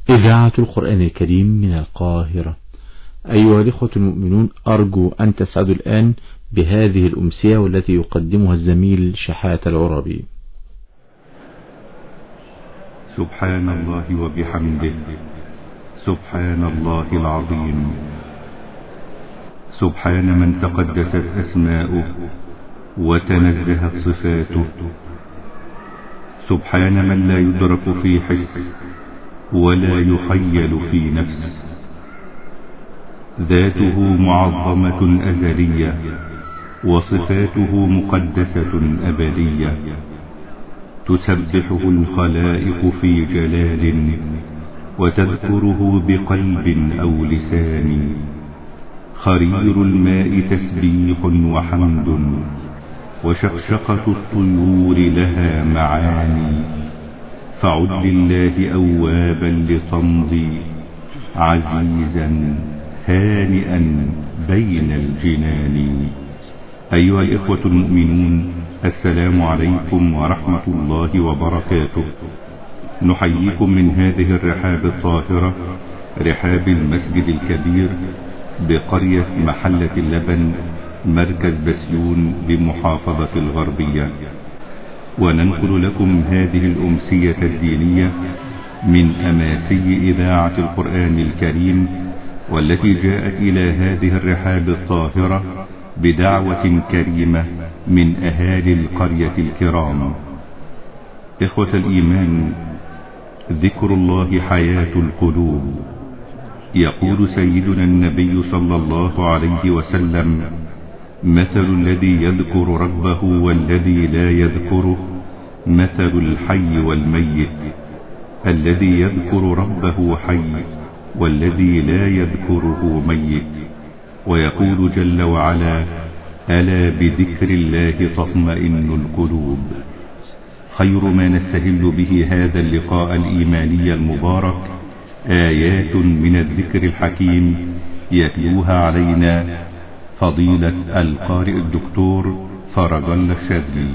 إذاعة القرآن الكريم من القاهرة. أيها الإخوة المؤمنون، أرجو أن تسعدوا الآن بهذه الأمسية والتي يقدمها الزميل شحات العربي. سبحان الله وبحمده، سبحان الله العظيم، سبحان من تقدست أسماؤه وتنزهت صفاته، سبحان من لا يدرك في حس ولا يخيل في نفس، ذاته معظمة أزلية وصفاته مقدسة أبدية، تسبحه الخلائق في جلال وتذكره بقلب أو لسان، خرير الماء تسبيح وحمد وشقشقة الطيور لها معاني، فعد لله أوابا لتمضي عزيزا هانئا بين الجنان. أيها الإخوة المؤمنون، السلام عليكم ورحمة الله وبركاته. نحييكم من هذه الرحاب الطاهرة، رحاب المسجد الكبير بقرية محلة اللبن، مركز بسيون بمحافظة الغربية، وننقل لكم هذه الأمسية الدينية من أماسي إذاعة القرآن الكريم، والتي جاءت إلى هذه الرحاب الطاهرة بدعوة كريمة من أهالي القرية الكرام. إخوة الإيمان، ذكر الله حياة القلوب. يقول سيدنا النبي صلى الله عليه وسلم: مثل الذي يذكر ربه والذي لا يذكره مثل الحي والميت، الذي يذكر ربه حي والذي لا يذكره ميت. ويقول جل وعلا: ألا بذكر الله تطمئن القلوب. خير ما نستهل به هذا اللقاء الإيماني المبارك آيات من الذكر الحكيم يتلوها علينا فضيلة القارئ الدكتور فرج الله الشاذلي.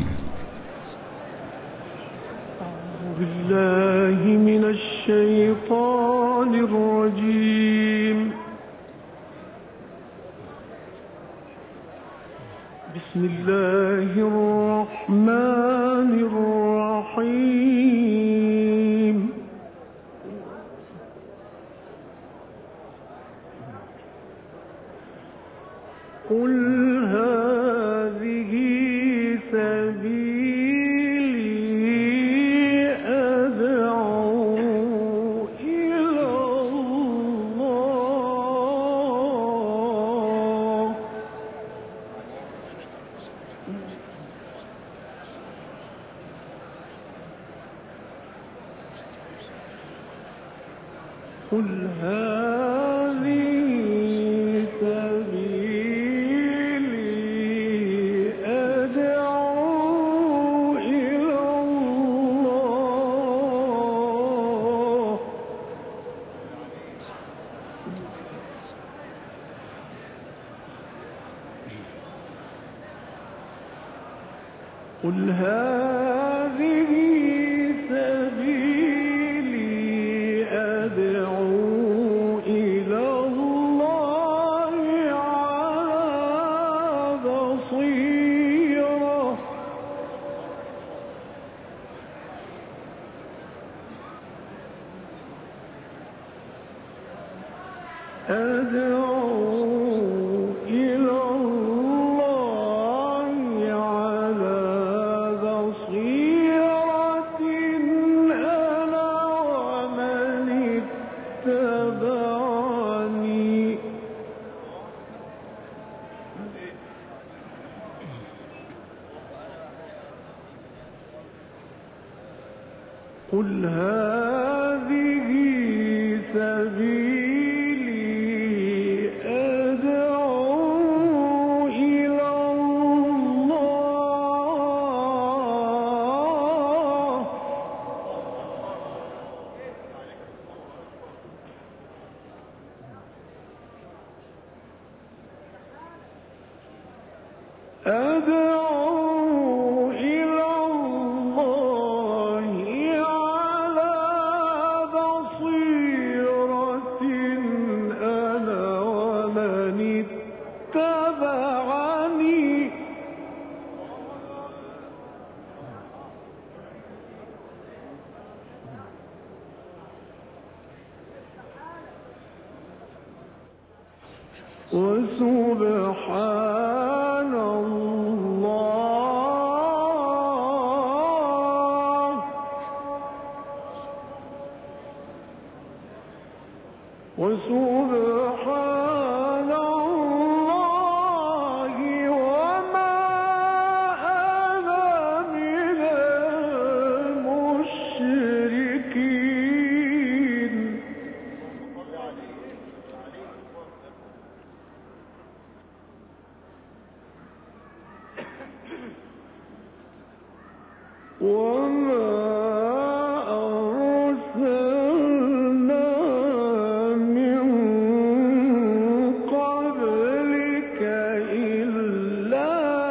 أعوذ بالله من الشيطان الرجيم. بسم الله الرحمن الرحيم. قل هذه سبيلي أدعو إلى الله. قل هذه قل هذه سبيلي أدعو إلى الله على بصيرة قل هذه سبيلي أدعو إلى الله. أدعو إلى الله على بصيرة وسبحان الله وسبحان الله وما أنا من المشركين. وما أرسلنا من قبلك إلا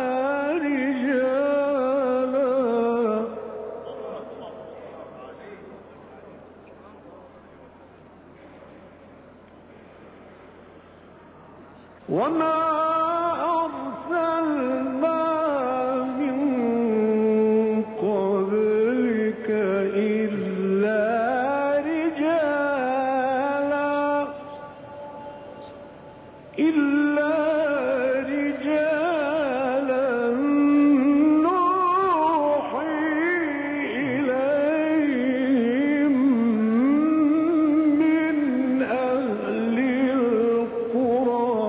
رجالا وما أرسلنا من قبلك إلا رجالا نوحي إليهم من أهل القرى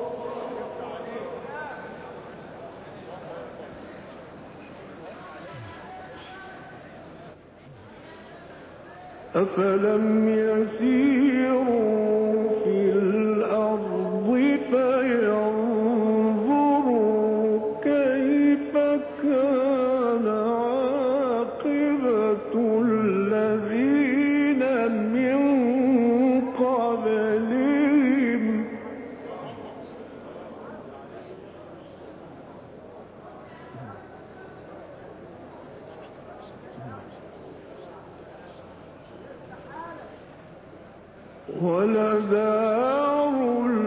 أفلم يسيروا في الأرض فينظروا كيف كان عاقبة الذين من قبلهم ولدار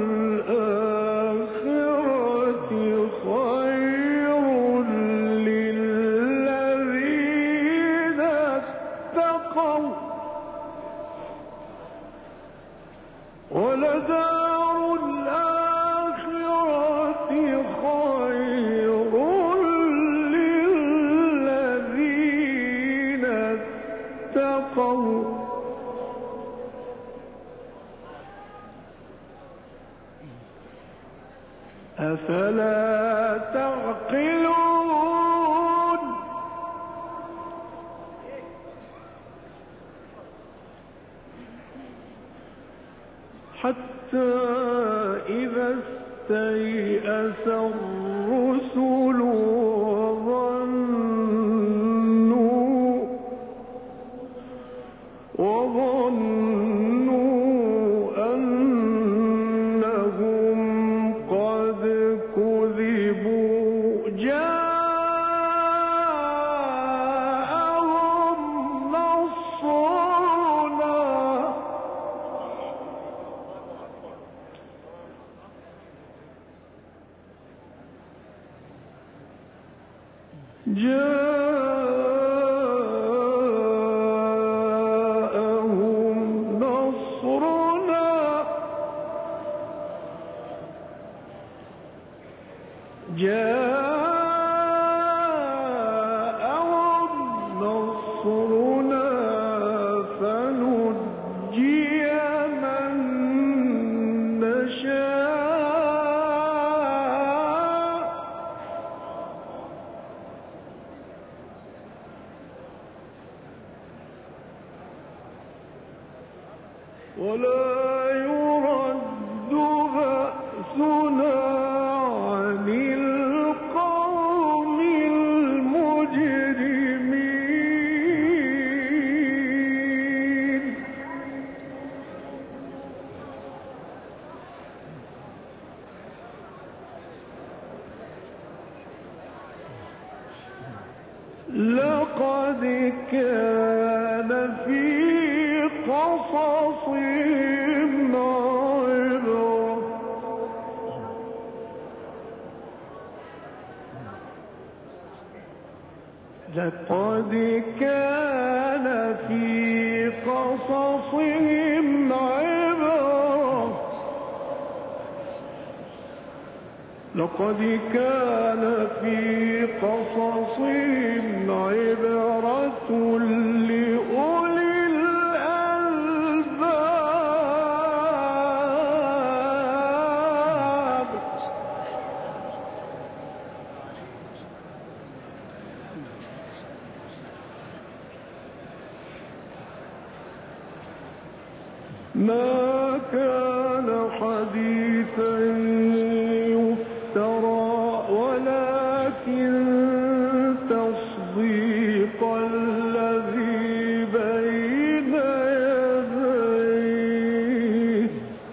الآخرة خير للذين اتقوا ولدار الآخرة خير للذين اتقوا أفلا تعقلون حتى إذا استيأس الرسل وظنوا أنهم قد كذبوا جاءهم نصرنا جاءهم نصرنا فنجي من نشاء ولا يرد بأسنا عن القوم المجرمين لقد كان في قصصهم عبرة لقد كان في قصصهم عبرة لقد كان في قصصهم عبرة لأولي الألباب. ما كان حديثا يفترى ولكن تصديق الذي بين يديه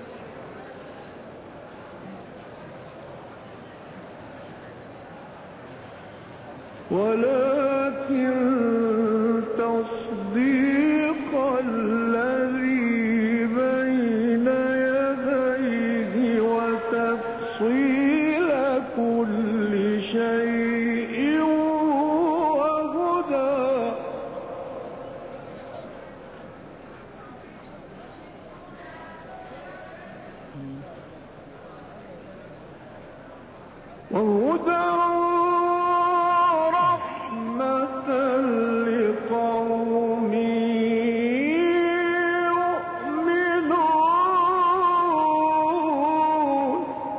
وتفصيل كل شيء وهدى ورحمة لقوم يؤمنون.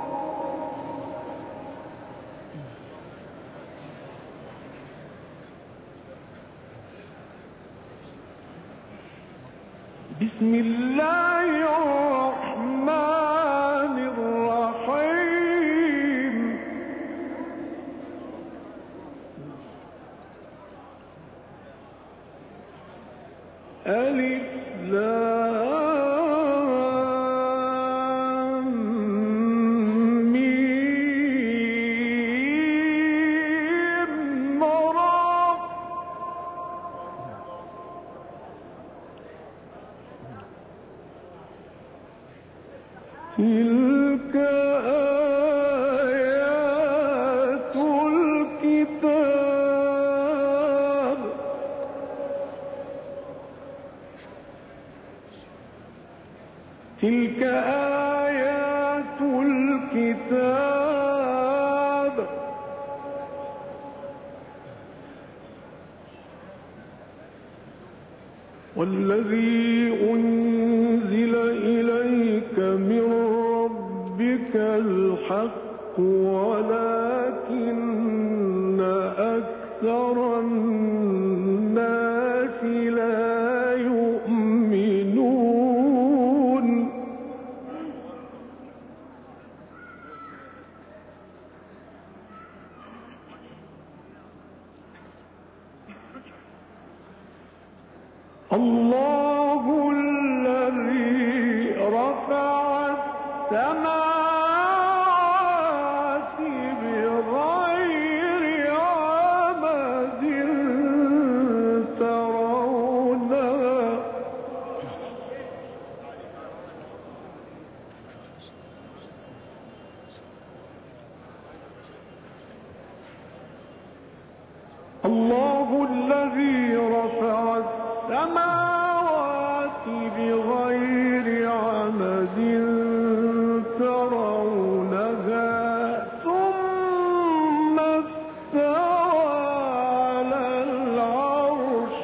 بسم الله الرحمن الرحيم. ألف لام ميم را. تلك آيات الكتاب. تلك آيات الكتاب والذي أنزل إليك من ربك الحق ولكن أكثر الناس لا يؤمنون. الله الذي رفع السماوات بغير عمد ترونها الله الذي رفع السماوات بغير عمد ترونها ثم استوى على العرش.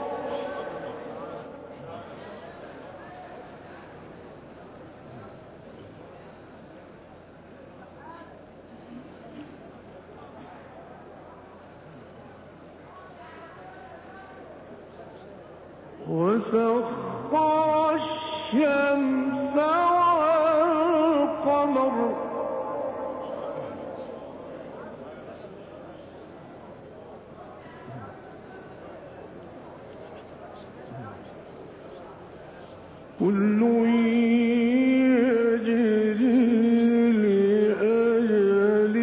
وسخر الشمس والقمر كل يجري لأجل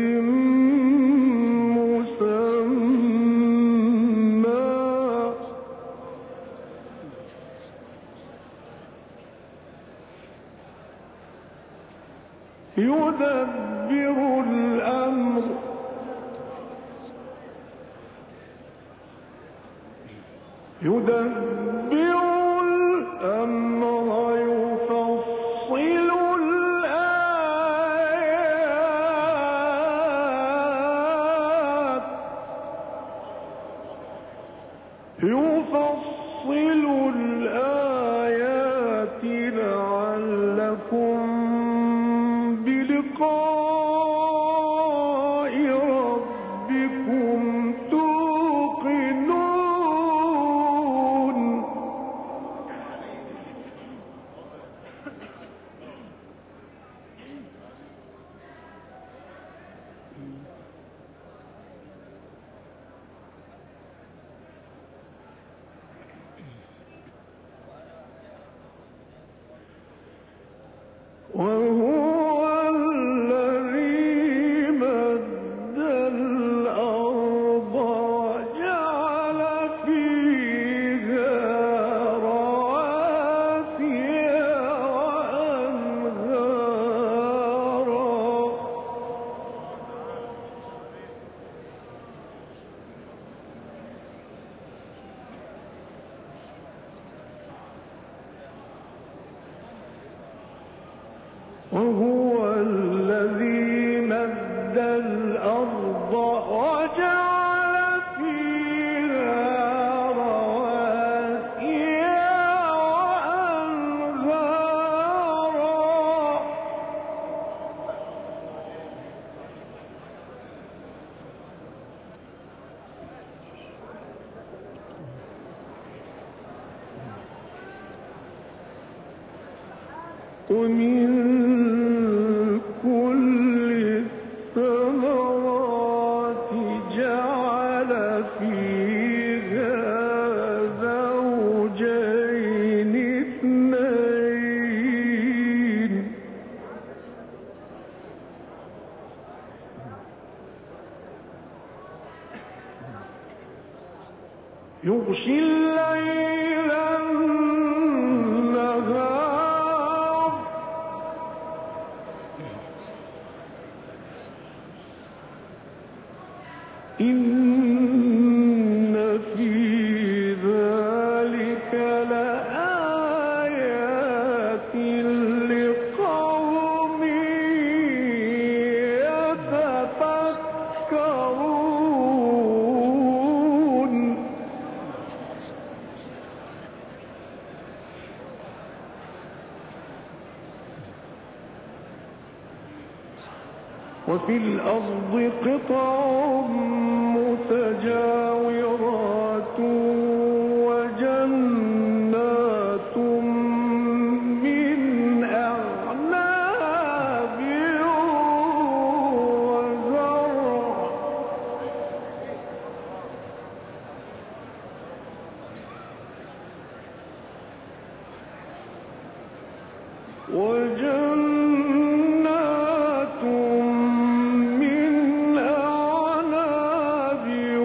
مسمى يدبر الأمر يفصل الآيات وهو الذي مد الأرض وجعل فيها رواسي وأنهارا وهو الذي مد الأرض وجعل فيها رواسي وأنهارا ومن كل الثمرات جعل فيها زوجين اثنين يغشي الليل النهار إن في ذلك لآيات لقوم يتفكرون وفي الأرض قطع متجاورات وجنات من أعناب وزرع وجنات من أعناب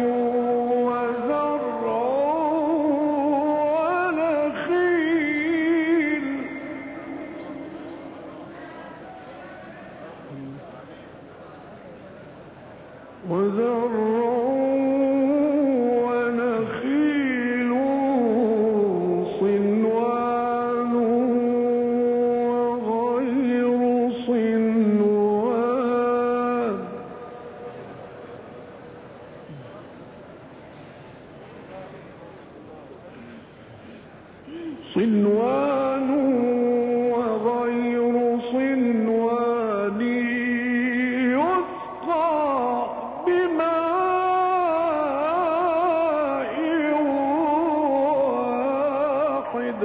وزرع ونخيل ونخيل صنوان وغير صنوان صنوان وغير صنوان يسقى بماء واحد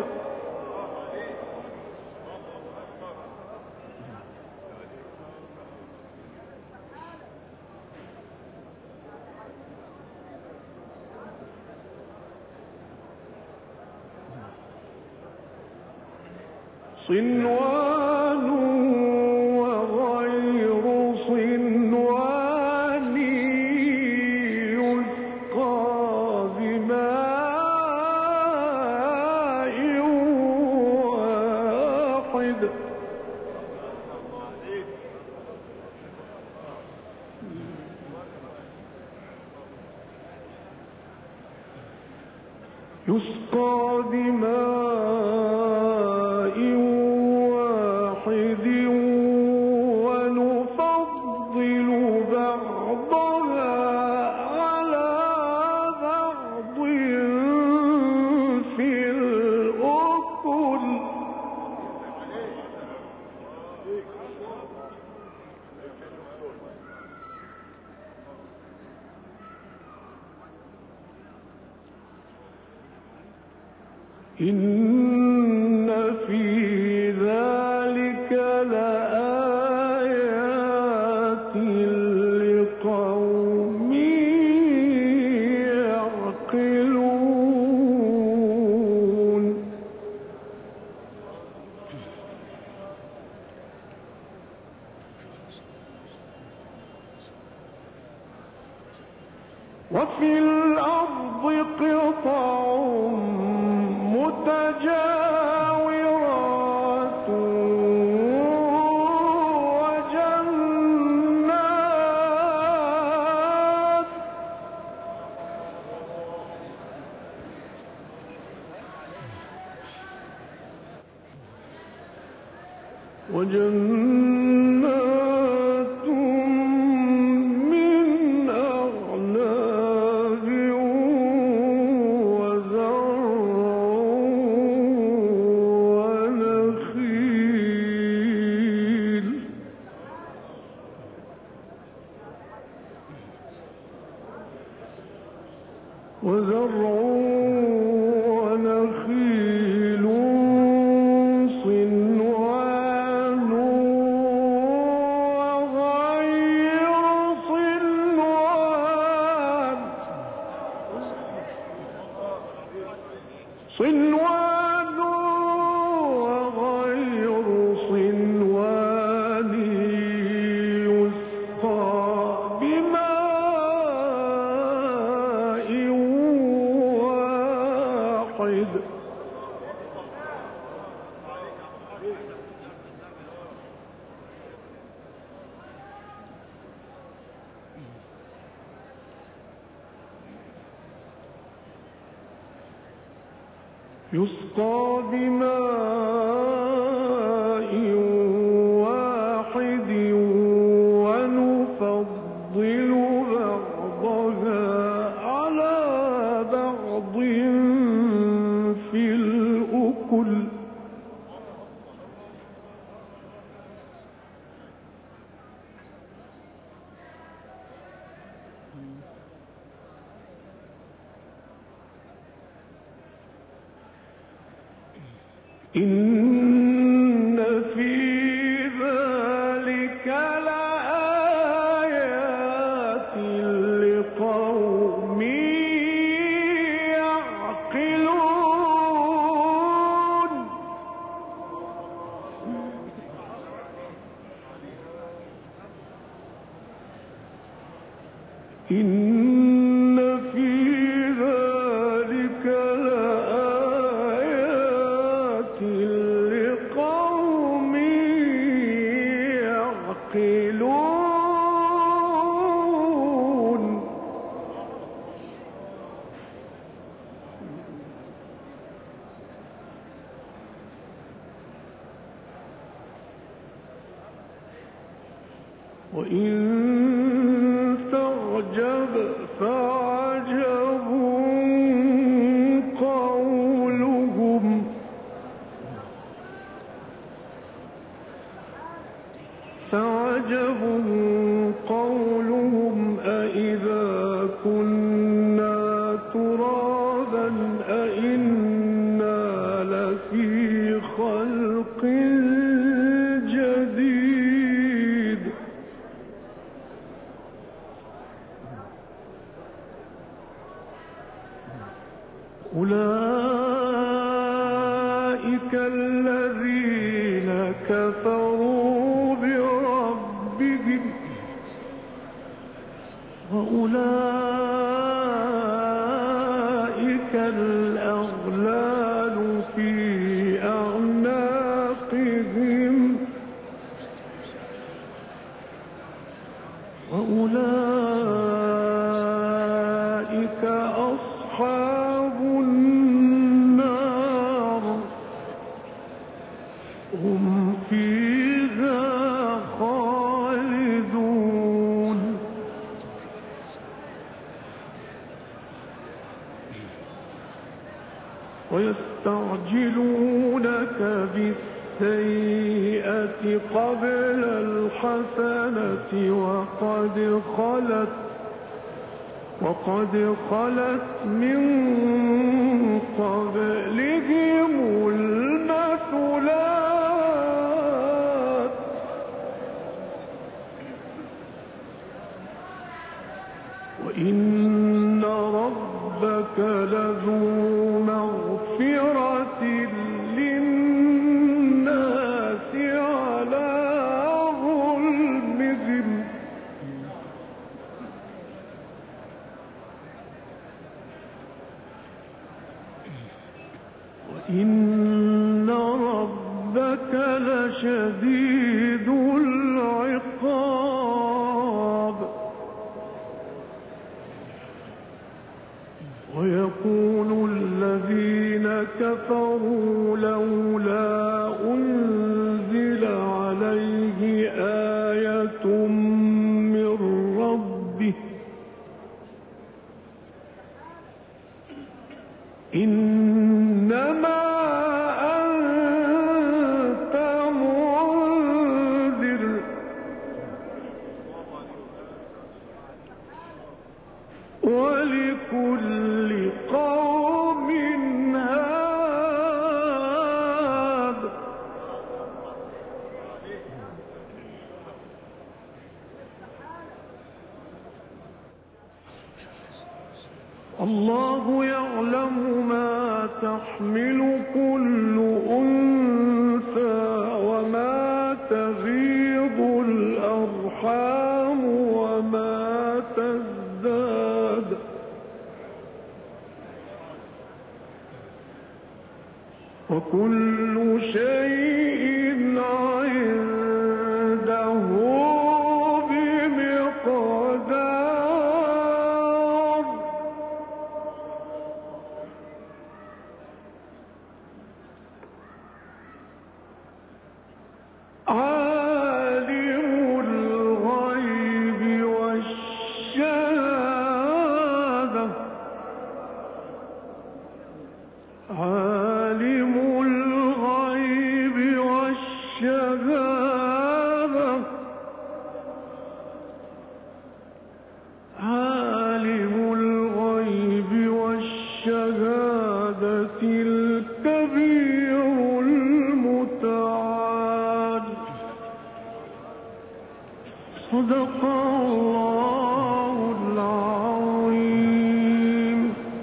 صنوان وغير صنوان يسقى بماء واحد يسقى بماء واحد ونفضل بعضها على بعض في الأكل إن في ذلك وفي الأرض قطع متجاورات وجنات من أعناب وزرع ونخيل صنوان وغير صنوان وغير صنوان يسقى بماء واحد ونفضل بعضها على بعض في الأكل إن في ذلك لآيات لقوم يعقلون إن في ذلك لآيات لقوم يعقلون وإن تعجب فعجب قولهم أإذا كنا ترابا أإنا لفي خلق جديد أولئك الذين كفروا بربهم وأولئك الأغلال في أعناقهم وأولئك أصحاب النار هم فيها خالدون ويستعجلونك بالسيئة قبل الحسنة وقد خلت من قبلهم المثلات وإن ربك لذو مغفرة للناس على ظلمهم الله يعلم ما تحمل كل أنثى وما تغيض الأرحام وما تزداد وكل شيء عنده بمقدار عالم الغيب والشهادة عالم الغيب والشهادة عالم الغيب والشهادة الكبير المتعال صدق الله العظيم.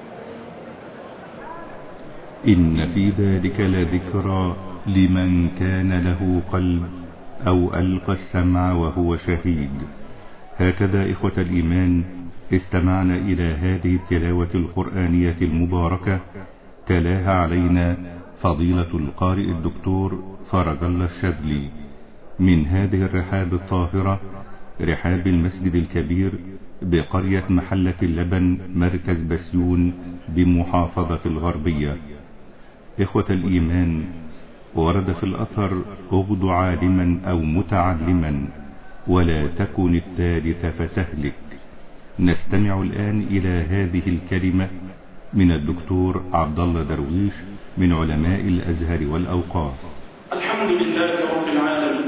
إن في ذلك لذكرى لمن كان له قلب أو ألقى السمع وهو شهيد. هكذا إخوة الإيمان استمعنا إلى هذه التلاوة القرآنية المباركة تلاها علينا فضيلة القارئ الدكتور فرج الله الشاذلي من هذه الرحاب الطاهرة، رحاب المسجد الكبير بقرية محلة اللبن مركز بسيون بمحافظة الغربية. إخوة الإيمان، ورد في الأثر: اغد عالما أو متعلما ولا تكن الثالث فسهلك. نستمع الآن إلى هذه الكلمة من الدكتور عبد الله درويش من علماء الأزهر والأوقاف. الحمد لله رب العالمين،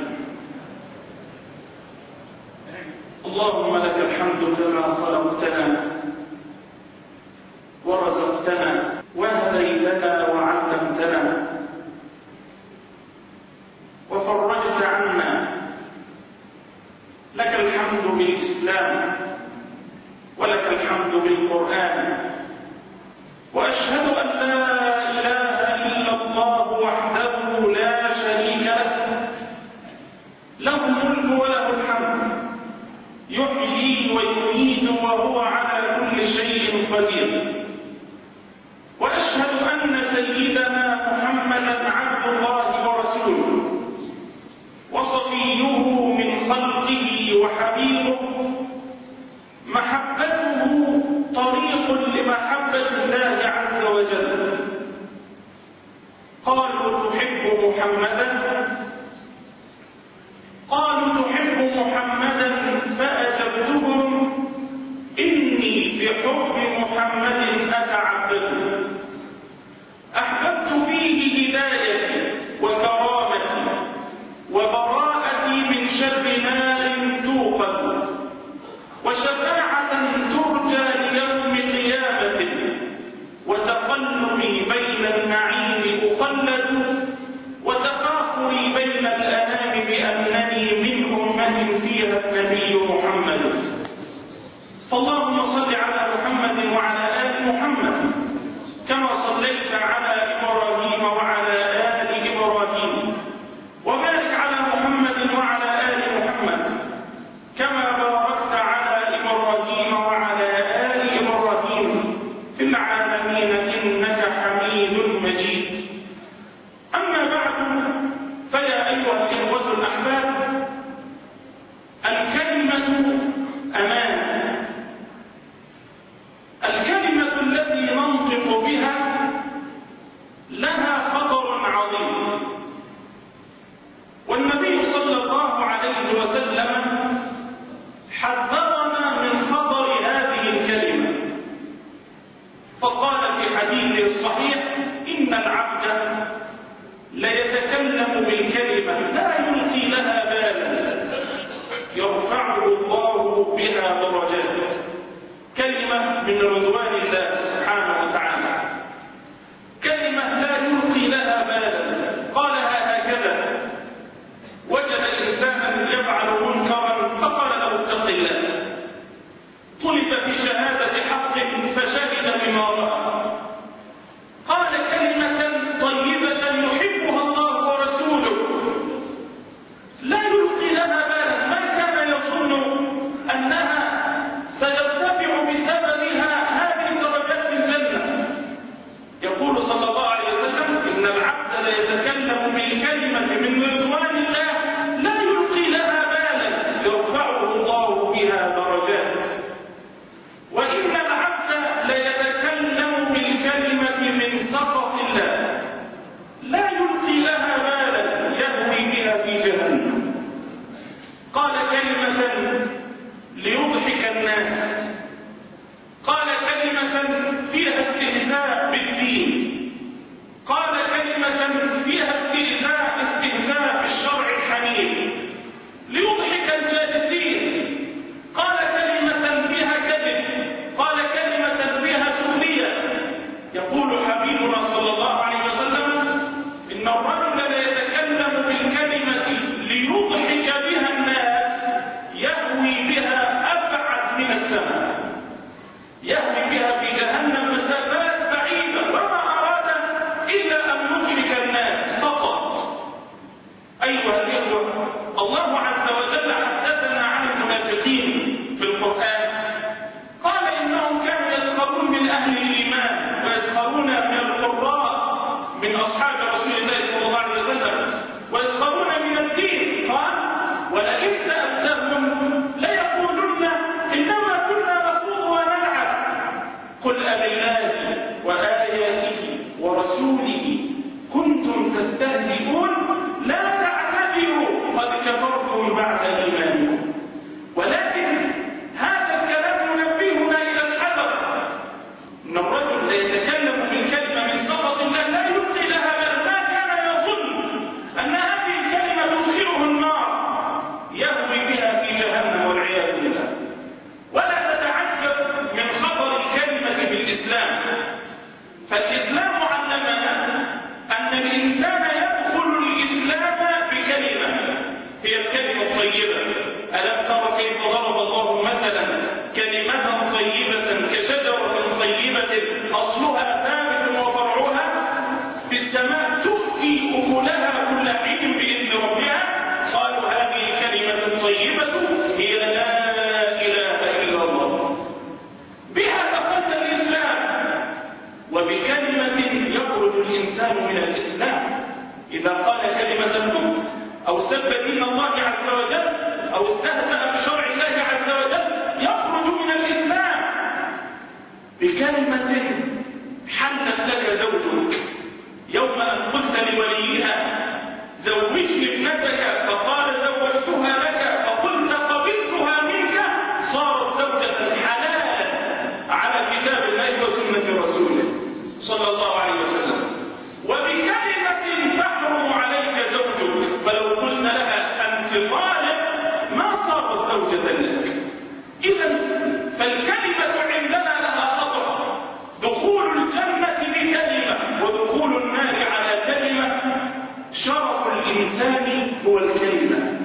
اللهم لك الحمد كما خلقتنا ورزقتنا وهديتنا وعلمتنا وفرجت عنا. لك الحمد بالإسلام ولك الحمد بالقرآن، وأشهد أن لا إله إلا الله وحده لا شريك له، له الملك وله الحمد، يحيي ويميت وهو على كل شيء قدير. وأشهد أن سيدنا محمدا عبد الله ورسوله وصفيه من خلقه وحبيبه، محبته طريق لمحبة الله عز وجل. قالوا تحب محمدا، قالوا تحب محمدا، فأجبتهم إني بحب محمد أتعبد. أحببت فيه هدايتي وكرامتي وبراءتي من شر نار توقد، وشفاعة ترجى ليوم قيامته، وتقلبي بين النعيم أخلد، وتفاخري بين الأنام بأنني من أمة فيها النبي محمد. فاللهم صل على محمد وعلى آل محمد كما صليت على إبراهيم وعلى آل إبراهيم، وبارك على محمد وعلى آل محمد كما باركت على إبراهيم وعلى آل إبراهيم في العالمين إنك حميد مجيد. أما بعد، فيا أيها الإخوة الأحباب، الكلمة أمانة. الكلمة التي ننطق الله عز وجل حدثنا عن المنافقين في القرآن قال إنهم كانوا يسخرون من أهل الإيمان ويسخرون من القراء من أصحاب رسول الله صلى الله عليه وسلم ويسخرون من الدين. قال ولئن سألتهم ليقولن إنما كنا نخوض ونلعب قل أبالله وآياته ورسوله كنتم تستهزئون لا تعتذروا قد كفرتم بعد إيمانكم. ولكن هذا الكلام ينبهنا إلى الحذر أن الرجل يتكلم بالكلمة من سخط الله لا يلقي لها بل ما كان يظن أن هذه الكلمة تدخله النار يهوي بها في جهنم والعياذ بالله. ولا تتعجب من خطر الكلمة بالإسلام، فالإسلام علمنا أن الإنسان يدخل الإسلام بكلمة هي الكلمة الطيبة. ألم تر كيف ضرب الله مثلا كلمة طيبة كشجرة طيبة أصلها ثابت وفرعها في السماء تؤتي أكلها كل حين بإذن ربها. قالوا هذه الكلمة الطيبة هي لا إله إلا الله. بها دخلت الإسلام، وبكلمة يخرج الإنسان من الإسلام إذا قال كلمة الكفر أو سب دين الله عز وجل أو استهزأ بشرع الله عز وجل يخرج من الإسلام. بكلمة حلت لك زوجك يوم أن قلت لوليها زوجني ابنتك فقال زوجتها لك فقلت قبلتها منك صارت زوجة حلالا على كتاب الله وسنة رسوله صلى الله عليه وسلم. وبكلمة تحرم عليك زوجك فلو قلنا لها أنت طالق ما صارت زوجة لك. إذا فالكلمة عندنا لها خطر، دخول الجنة بكلمة ودخول النار على كلمة. شرف الإنسان هو الكلمة.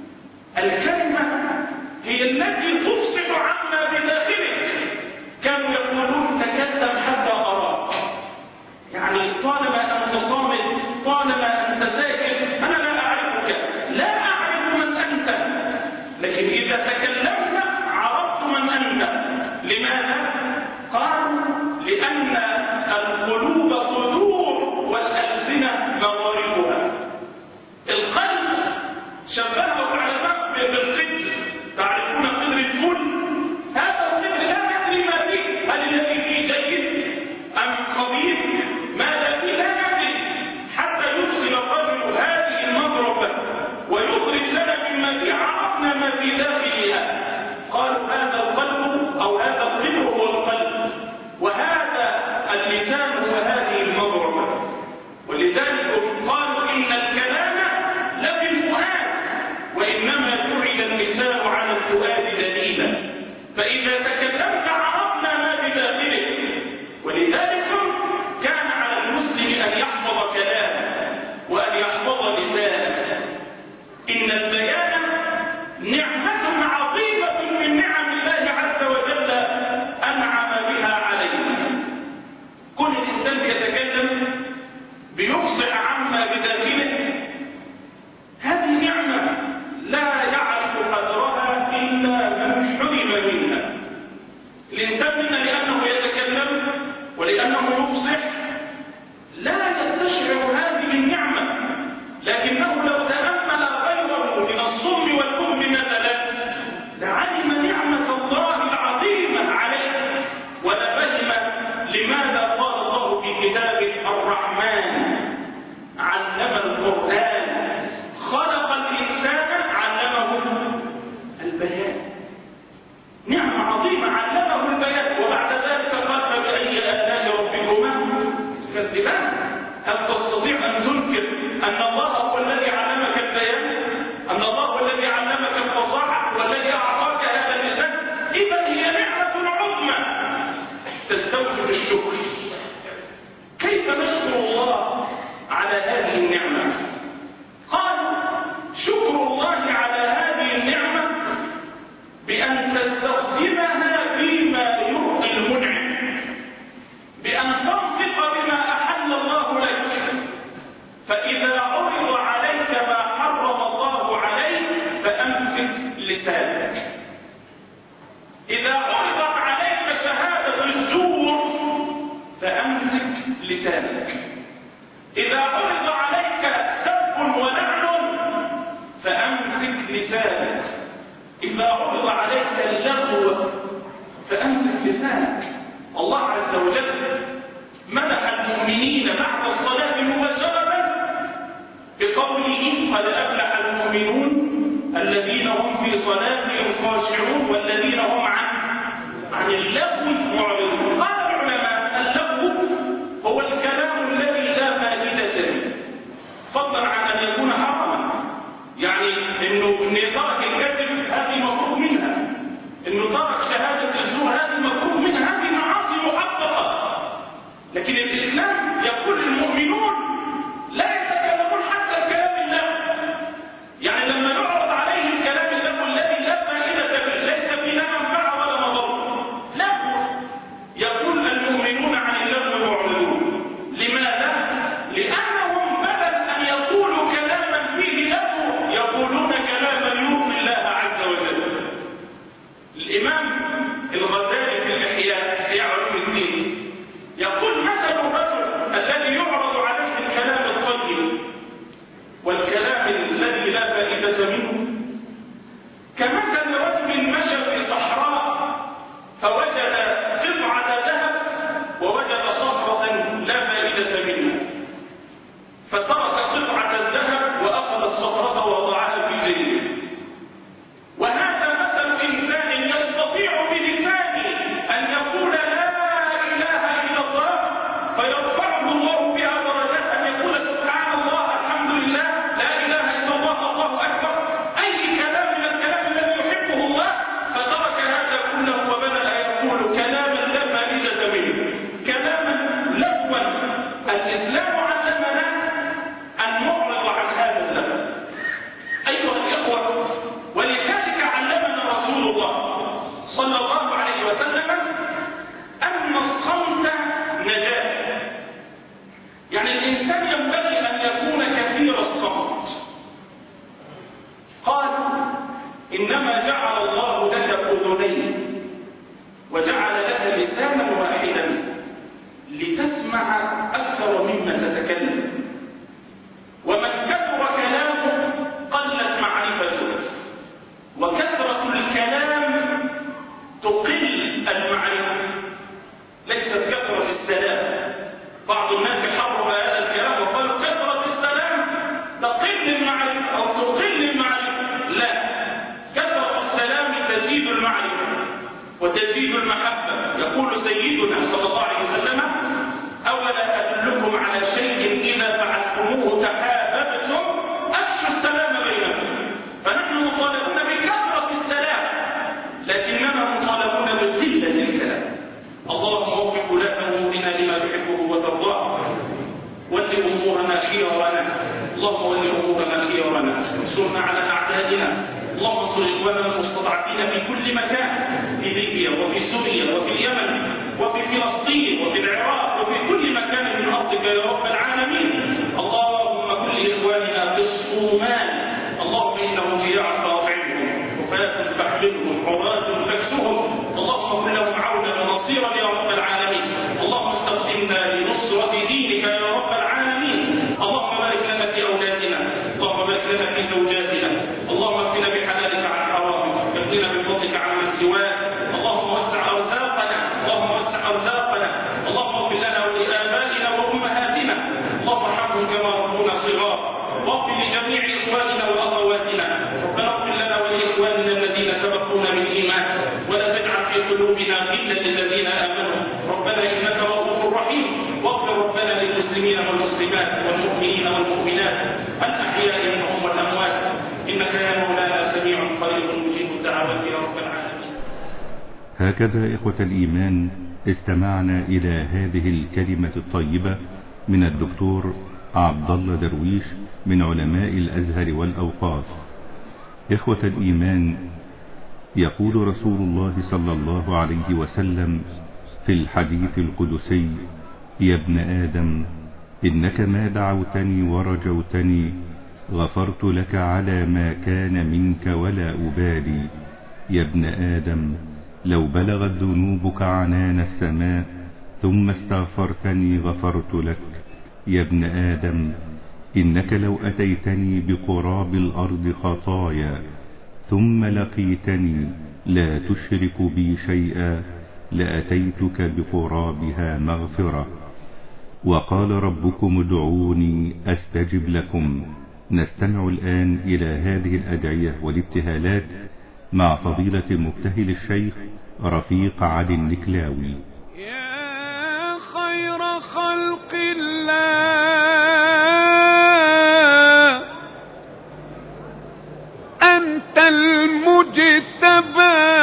الكلمة هي التي تفصح عما بداخلك. كانوا يقولون تكلم حتى أراك، يعني طالما أنت صامت طالما أنت ساكت أنا لا أعرفك لا أعرف من أنت، لكن إذا تكلمت عرفت من أنت. لماذا؟ قالوا لأن القلوب صدور والألسنة مضاربها. القلب شبهه العلماء بالقدر، تعرفون قدر الفل لسانك. إذا عرض عليك اللغو فأمسك لسانك. الله عز وجل مدح المؤمنين بعد الصلاة مباشرة بقوله قد أفلح المؤمنون الذين هم في صلاتهم خاشعون والذين هم عن اللغو معرضون. قال العلماء اللغو هو الكلام الذي لا فائدة فيه، فضلا عن أن يكون حراما. يعني إنه ترك الكذب هذه مفروغ منها، إنه ترك شهادة الزور هذه مفروغ منها، هذه معاصي محققة. لكن الإسلام يقول المؤمنون لا يتكلمون حتى الكلام اللغو. يعني لما يعرض عليه الكلام اللغو الذي لا فائدة فيه ليس فيه لا منفعة ولا مضر، لغو، يقول المؤمنون عن اللغو معرضون. لماذا؟ لأنهم بدل أن يقولوا كلاما فيه لغو يقولون كلاما يرضي الله عز وجل. الإمام الغزالي في الإحياء علوم الدين يقول مثل الرجل الذي يعرض عليه الكلام الطيب والكلام الذي لا فائدة منه كمثل رجل مشى في صحراء فوجد قطعة ذهب ووجد صخرة لا فائدة منها، فترك قطعة الذهب وأخذ الصخرة ووضعها في جيبه. وهذا مثل إنسان يستطيع بلسانه أن يقول لا إله إلا الله فيرفعه الله بها درجات، أن يقول سبحان الله الحمد لله لا إله إلا الله الله أكبر، أي كلام من الكلام الذي يحبه الله، فترك هذا كله وبدأ يقول كلاما لا فائدة منه، كلاما لغوا. الإسلام علمنا أن نعرض عن هذا اللغو أيها الإخوة. ولذلك علمنا رسول الله صلى الله عليه وسلم أن الصمت نجاة. يعني الإنسان ينبغي أن يكون كثير الصمت. قال إنما جعل الله لك أذنين وجعل لك لسانا واحدا لتسمع أكثر مما تتكلم، ومن كثر كلامه قلت معرفته، وكثرة الكلام تقل المعرفة، ليست كثرة السلام. بعض الناس حرم هذا الكلام وقالوا كثرة السلام تقل المعرفة أو تقل المعرفة. لا، كثرة السلام تزيد المعرفة وتزيد المحبة. يقول سيدنا صلى الله عليه وسلم أولا أدلكم على شيء إذا فعلتموه تحاببتم أفشوا السلام بينكم. فنحن مطالبون بكثرة السلام لكننا مطالبون بقلة الكلام. اللهم وفق ولاة أمورنا لما تحبه وترضاه، ول أمورنا خيارنا، اللهم ول أمورنا خيارنا، انصرنا على أعدائنا، اللهم انصر إخواننا المستضعفين في كل مكان، في ليبيا وفي سوريا وفي اليمن وفي فلسطين وفي العراق وفي كل مكان من أرضك يا رب العالمين. اللهم كل إخواننا في الصومال، اللهم إنهم جياع فاطعمهم وفاة فاحملهم عراة فاكسهم، اللهم كن لهم عونا ونصيرا يا رب العالمين. اللهم استخدمنا لنصرة دينك يا رب العالمين. اللهم بارك لنا في أولادنا، اللهم بارك لنا في زوجاتنا، اللهم اكفنا بحلالك عن حرامك، اكفنا بفضلك عن من سواك. اللهم وسع أرزاقنا، اللهم وسع أرزاقنا، اللهم اغفر لنا ولآبائنا وأمهاتنا، اللهم ارحمهم كما ربونا صغار، واغفر لجميع إخواننا وأخواتنا. ربنا اغفر لنا ولإخواننا الذين سبقونا بالإيمان ولا تجعل في قلوبنا غلا للذين آمنوا. ربنا إنك رؤوف رحيم. واغفر ربنا للمسلمين والمسلمات والمؤمنين والمؤمنات الأحياء منهم والأموات، إنك يا مولانا سميع قريب مجيب الدعوات يا رب العالمين. هكذا إخوة الإيمان استمعنا إلى هذه الكلمة الطيبة من الدكتور عبد الله درويش من علماء الأزهر والأوقاف. إخوة الإيمان، يقول رسول الله صلى الله عليه وسلم في الحديث القدسي: يا ابن آدم إنك ما دعوتني ورجوتني غفرت لك على ما كان منك ولا أبالي. يا ابن آدم لو بلغت ذنوبك عنان السماء ثم استغفرتني غفرت لك. يا ابن آدم إنك لو أتيتني بقراب الأرض خطايا ثم لقيتني لا تشرك بي شيئا لأتيتك بقرابها مغفرة. وقال ربكم ادعوني أستجب لكم. نستمع الآن إلى هذه الأدعية والابتهالات مع فضيلة المبتهل الشيخ رفيق علي النكلاوي. يا خير خلق الله أنت المجتبى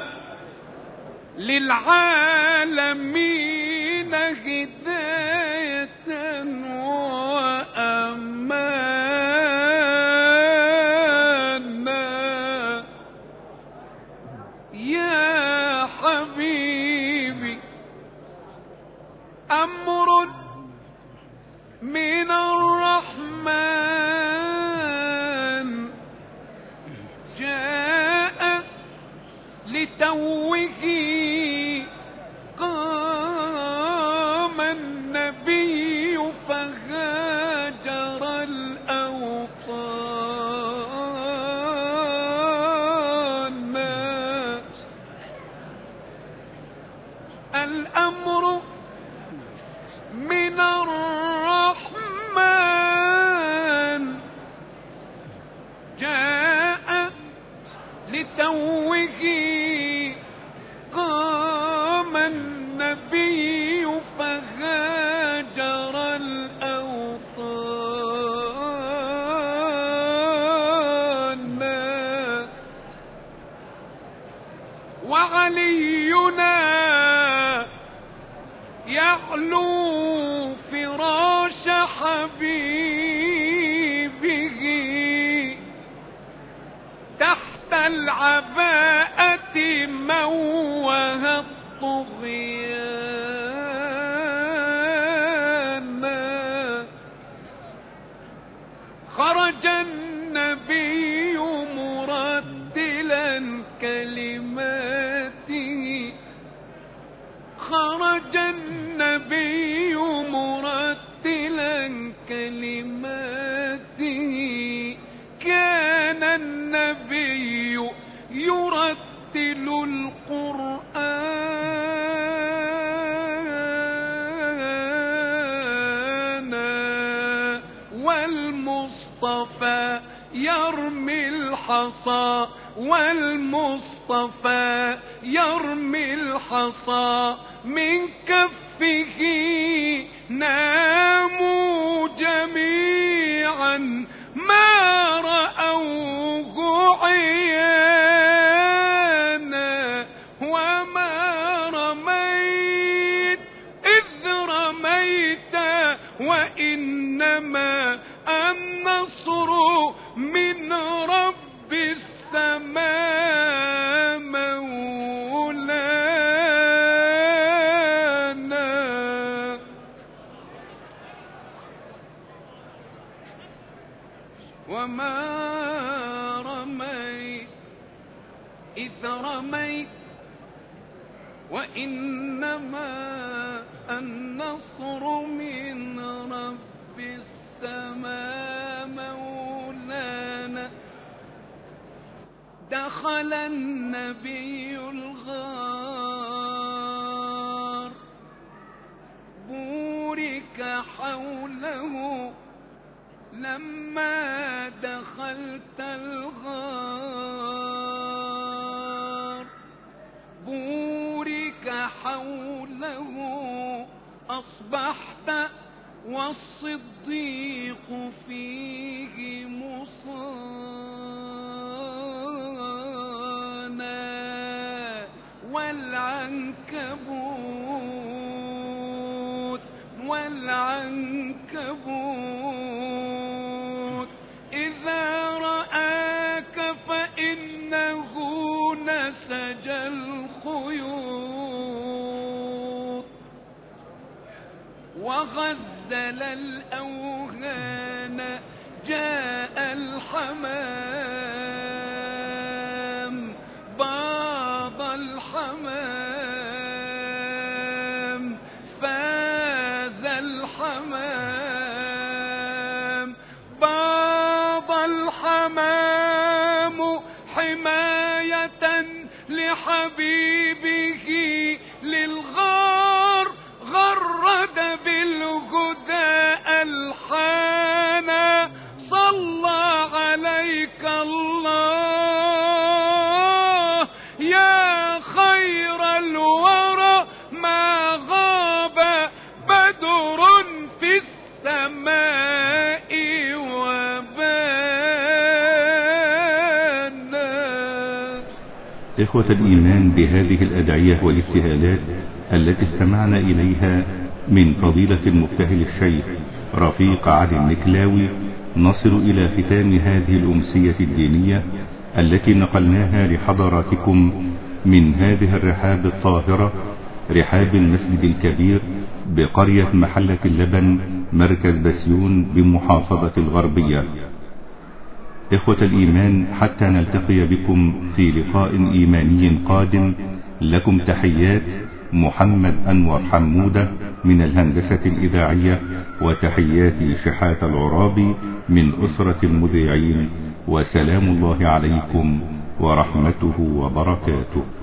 للعالمين هداية وأمانا. يا حبيبي أمر من الرحمن جاء لتوه قام النبي فهاجر الأوطان. الأمر من الرحمن جاء لتوه قام النبي فهاجر الأوطان. وعلينا يعلو فراش حبيبه تحت العباءة موه الطغيان. خرج النبي مرتلا كلماته خرج النبي مرتلا كلماته. كان النبي يرتل القرآن والمصطفى يرمي الحصى والمصطفى يرمي الحصى من كفه. ناموا جميعا ما رأوه عيانا وما رميت إذ رميت وإنما النصر من رب السماء مولانا. وما رميت إذ رميت وإنما النصر من رب السماء مولانا. دخل النبي الغار بورك حوله. لما دخلت الغار بورك حوله أصبحت والصديق فيه مصانا. والعنكبوت إذا رآك فإنه نسج الخيوط وغزل الأوهان. جاء الحمام باض الحمام فاز الحمام باض الحمام حماية لحبيبه للغار غرد بالهدى ألحانا صلى عليك الله يا خير الورى ما غاب بدر في السماء وبانا. إخوة الإيمان، بهذه الأدعية والابتهالات التي استمعنا إليها من فضيلة المبتهل الشيخ رفيق علي النكلاوي، نصل إلى ختام هذه الأمسية الدينية التي نقلناها لحضراتكم من هذه الرحاب الطاهرة، رحاب المسجد الكبير بقرية محلة اللبن مركز بسيون بمحافظة الغربية. إخوة الإيمان، حتى نلتقي بكم في لقاء إيماني قادم، لكم تحيات محمد أنور حمودة من الهندسة الإذاعية، وتحياتي شحات العرابي من أسرة المذيعين، وسلام الله عليكم ورحمته وبركاته.